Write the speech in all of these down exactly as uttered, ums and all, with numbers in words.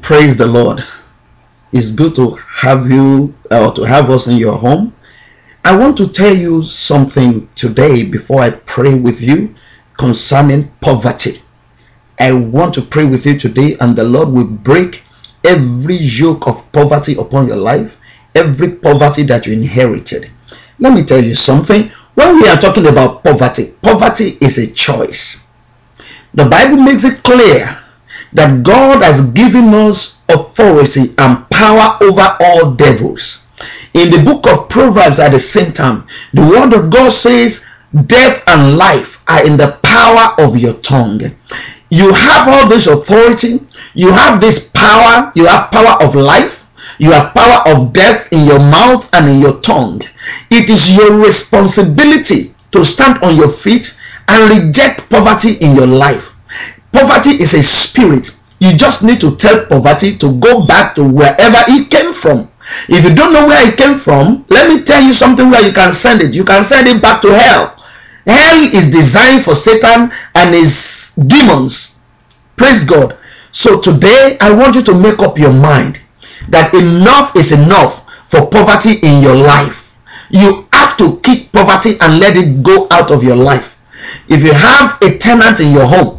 Praise the Lord. It's good to have you or to have us in your home. I want to tell you something today before I pray with you concerning poverty. I want to pray with you today, and the Lord will break every yoke of poverty upon your life, every poverty that you inherited. Let me tell you something. When we are talking about poverty, poverty is a choice. The Bible makes it clear that God has given us authority and power over all devils. In the book of Proverbs, at the same time, the word of God says, death and life are in the power of your tongue. You have all this authority, you have this power, you have power of life, you have power of death in your mouth and in your tongue. It is your responsibility to stand on your feet and reject poverty in your life. Poverty is a spirit. You just need to tell poverty to go back to wherever it came from. If you don't know where it came from, let me tell you something where you can send it. You can send it back to hell. Hell is designed for Satan and his demons. Praise God. So today, I want you to make up your mind that enough is enough for poverty in your life. You have to kick poverty and let it go out of your life. If you have a tenant in your home,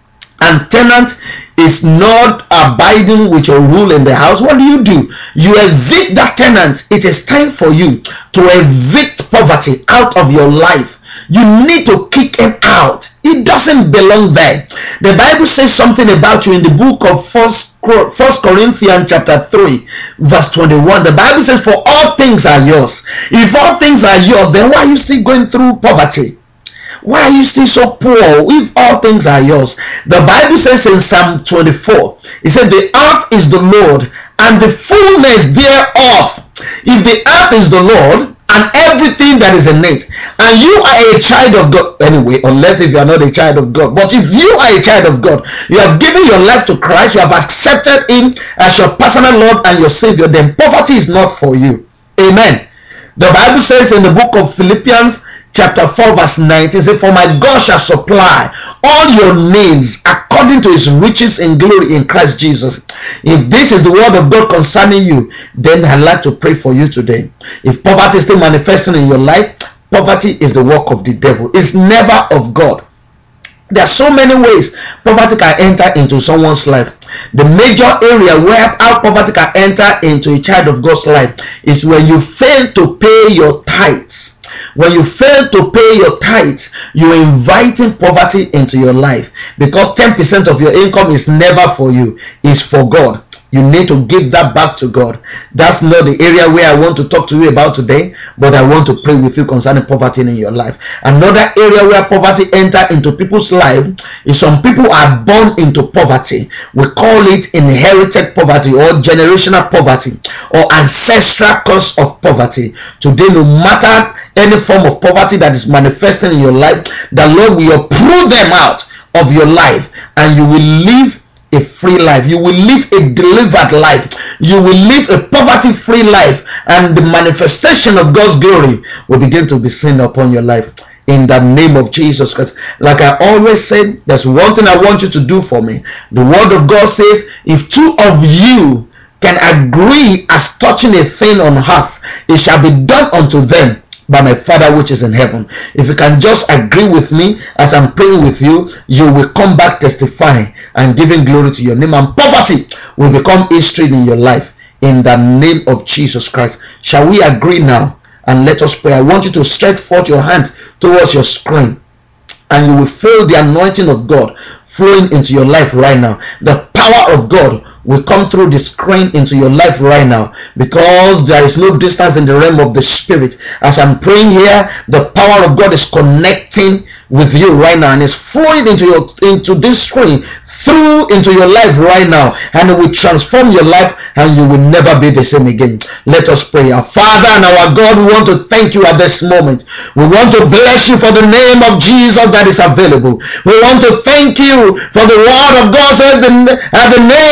and tenant is not abiding with your rule in the house, what do you do? You evict that tenant. It is time for you to evict poverty out of your life. You need to kick him out. It doesn't belong there. The Bible says something about you in the book of First Corinthians chapter three, verse twenty-one. The Bible says, for all things are yours. If all things are yours, then why are you still going through poverty? Why are you still so poor if all things are yours? The Bible says in Psalm twenty-four, it said, the earth is the Lord and the fullness thereof. If the earth is the Lord and everything that is in it, and you are a child of God, anyway, unless if you are not a child of God, but if you are a child of God, you have given your life to Christ, you have accepted him as your personal Lord and your Savior, then poverty is not for you. Amen. The Bible says in the book of Philippians chapter four verse nineteen, say, for my God shall supply all your needs according to his riches in glory in Christ Jesus. If this is the word of God concerning you, then I'd like to pray for you today. If poverty is still manifesting in your life, poverty is the work of the devil. It's never of God. There are so many ways poverty can enter into someone's life. The major area where how poverty can enter into a child of God's life is when you fail to pay your tithes. When you fail to pay your tithes, you're inviting poverty into your life, because ten percent of your income is never for you, it's for God. You need to give that back to God. That's not the area where I want to talk to you about today, but I want to pray with you concerning poverty in your life. Another area where poverty enter into people's life is some people are born into poverty. We call it inherited poverty or generational poverty or ancestral cause of poverty. Today, no matter any form of poverty that is manifesting in your life, the Lord will uproot them out of your life, and you will live a free life. You will live a delivered life. You will live a poverty-free life, and the manifestation of God's glory will begin to be seen upon your life in the name of Jesus Christ. Like I always say, there's one thing I want you to do for me. The word of God says, if two of you can agree as touching a thing on earth, it shall be done unto them by my Father which is in heaven. If you can just agree with me as I'm praying with you, you will come back testifying and giving glory to your name, and poverty will become history in your life in the name of Jesus Christ. Shall we agree now and let us pray? I want you to stretch forth your hand towards your screen, and you will feel the anointing of God flowing into your life right now. The power of God will come through the screen into your life right now, because there is no distance in the realm of the spirit. As I'm praying here, the power of God is connecting with you right now, and it's flowing into your into this screen through into your life right now, and it will transform your life, and you will never be the same again. Let us pray. Our Father and our God, we want to thank you at this moment. We want to bless you for the name of Jesus that is available. We want to thank you for the word of God says, at the name of Jesus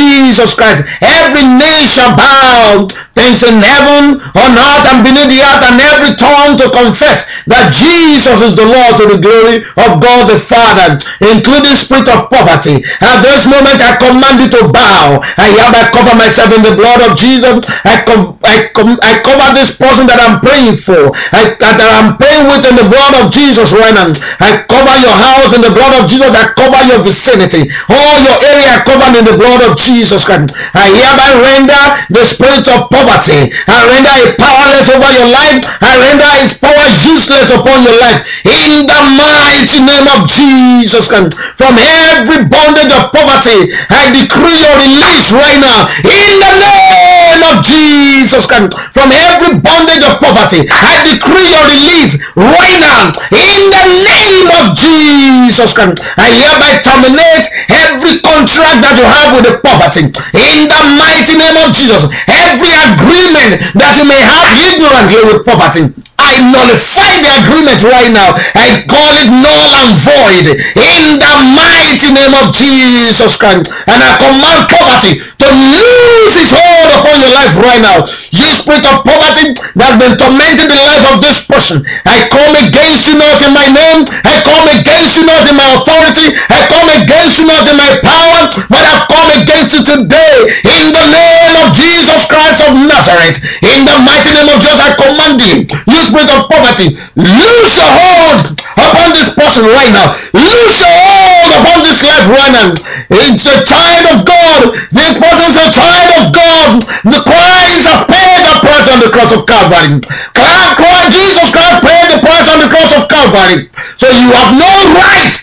Jesus Christ, every knee shall bow, things in heaven, on earth, and beneath the earth, and every tongue to confess that Jesus is the Lord, to the glory of God the Father, including spirit of poverty. At this moment, I command you to bow. I hereby cover myself in the blood of Jesus. I, co- I, com- I cover this person that I'm praying for, I, that I'm praying with in the blood of Jesus right now. I cover your house in the blood of Jesus. I cover your vicinity, all your area covered in the blood of Jesus Christ. I hereby render the spirit of poverty. I render it powerless over your life. I render its power useless upon your life. In the mighty name of Jesus Christ. From every bondage of poverty, I decree your release right now. In the name of Jesus Christ. From every bondage of poverty, I decree your release right now. In the name of Jesus Christ. I hereby terminate every contract that you have with the poverty. In the mighty name of Jesus. Every agreement that you may have ignorantly with poverty, I nullify the agreement right now. I call it null and void in the mighty name of Jesus Christ. And I command poverty to lose its hold upon your life right now. You spirit of poverty that's been tormenting the life of this person, I come against you not in my name. I come against you not in my authority. I come against you not in my power, but I've come against you today in the name of Jesus Christ of Nazareth. In the mighty name of Jesus, I command you, you spirit of poverty, lose your hold upon this person right now. Lose your hold upon this life right now. It's a child of God. This person is a child of God. The Christ has paid the price on the cross of Calvary. Christ, Jesus Christ paid the price on the cross of Calvary. So you have no right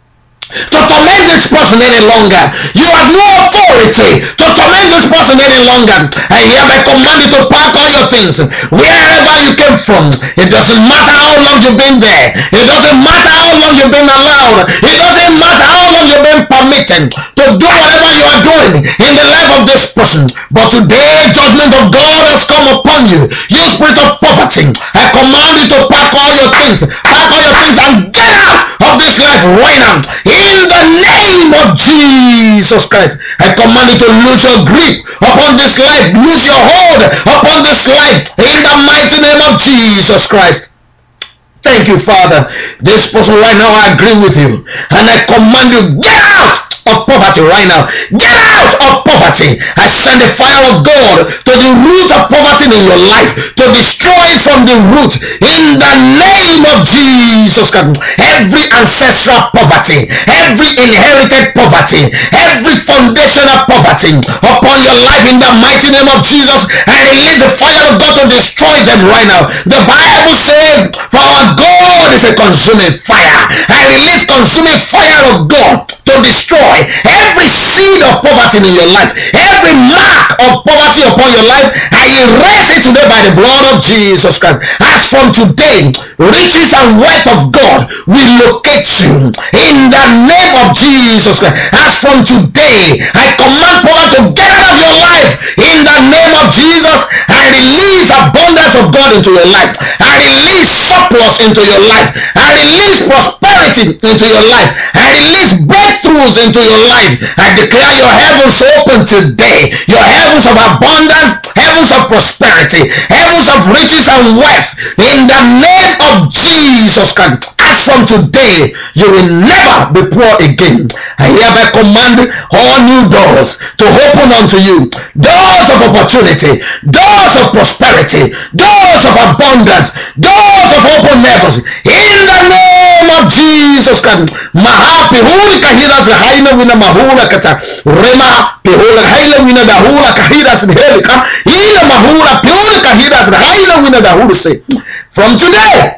to torment this person any longer. You have no authority to torment this person any longer. I hereby command you to pack all your things wherever you came from. It doesn't matter how long you've been there. It doesn't matter how long you've been allowed. It doesn't matter how long you've been permitted to do whatever you are doing in the life of this person. But today, judgment of God has come upon you. You spirit of poverty, I command you to pack all your things. Pack all your things and get out of this life right now. In the name of Jesus Christ, I command you to lose your grip upon this life. Lose your hold upon this life. In the mighty name of Jesus Christ. Thank you, Father. This person right now, I agree with you. And I command you, get out of poverty right now. Get out of poverty. I send the fire of God to the root of poverty in your life, to destroy it from the root. In the name of Jesus Christ. Every ancestral poverty, every inherited poverty, every foundational poverty upon your life, in the mighty name of Jesus, I release the fire of God to destroy them right now. The Bible says, for our God is a consuming fire. I release consuming fire of God to destroy every seed of poverty in your life, every mark of poverty upon your life. I erase it today by the blood of Jesus Christ. As from today, riches and wealth of God will locate you in the name of Jesus Christ. As from today, I command poverty to get out of your life in the name of Jesus. I release abundance of God into your life. I release surplus into your life. I release prosperity into your life. I release breakthroughs into your life. I declare your heavens open today. Your heavens of abundance, heavens of prosperity, heavens of riches and wealth in the name of Jesus Christ. As from today, you will never be poor again. I hereby command all new doors to open unto you. Doors of opportunity, doors of prosperity, doors of abundance, doors of open heavens. In the name of Jesus Christ. Maha pihuli kahiras haina wina mahula kata. Rema pihula haina wina dahula kahiras helika. Ina mahula pihuli kahiras haina wina dahula say. From today,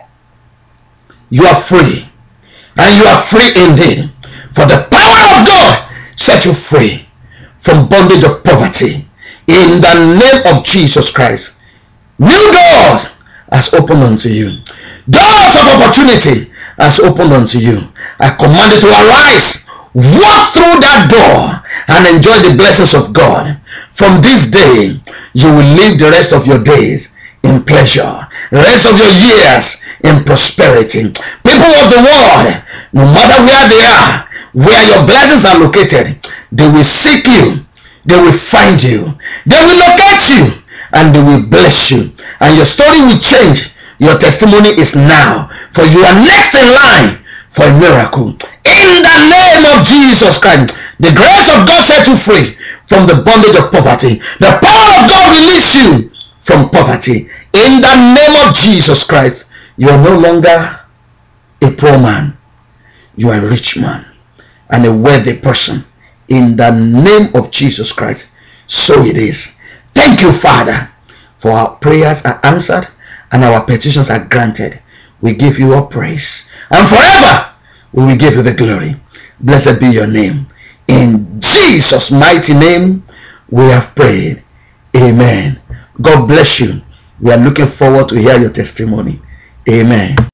you are free, and you are free indeed, for the power of God set you free from bondage of poverty in the name of Jesus Christ. New doors has opened unto you. Doors of opportunity has opened unto you. I command you to arise, walk through that door, and enjoy the blessings of God. From this day, you will live the rest of your days in pleasure, the rest of your years in prosperity. People of the world, no matter where they are, where your blessings are located, they will seek you. They will find you. They will locate you. And they will bless you. And your story will change. Your testimony is now. For you are next in line for a miracle. In the name of Jesus Christ. The grace of God set you free from the bondage of poverty. The power of God release you from poverty. In the name of Jesus Christ. You are no longer a poor man. You are a rich man and a worthy person. In the name of Jesus Christ. So it is. Thank you, Father, for our prayers are answered and our petitions are granted. We give you all praise. And forever we will give you the glory. Blessed be your name. In Jesus' mighty name we have prayed. Amen. God bless you. We are looking forward to hear your testimony. Amen.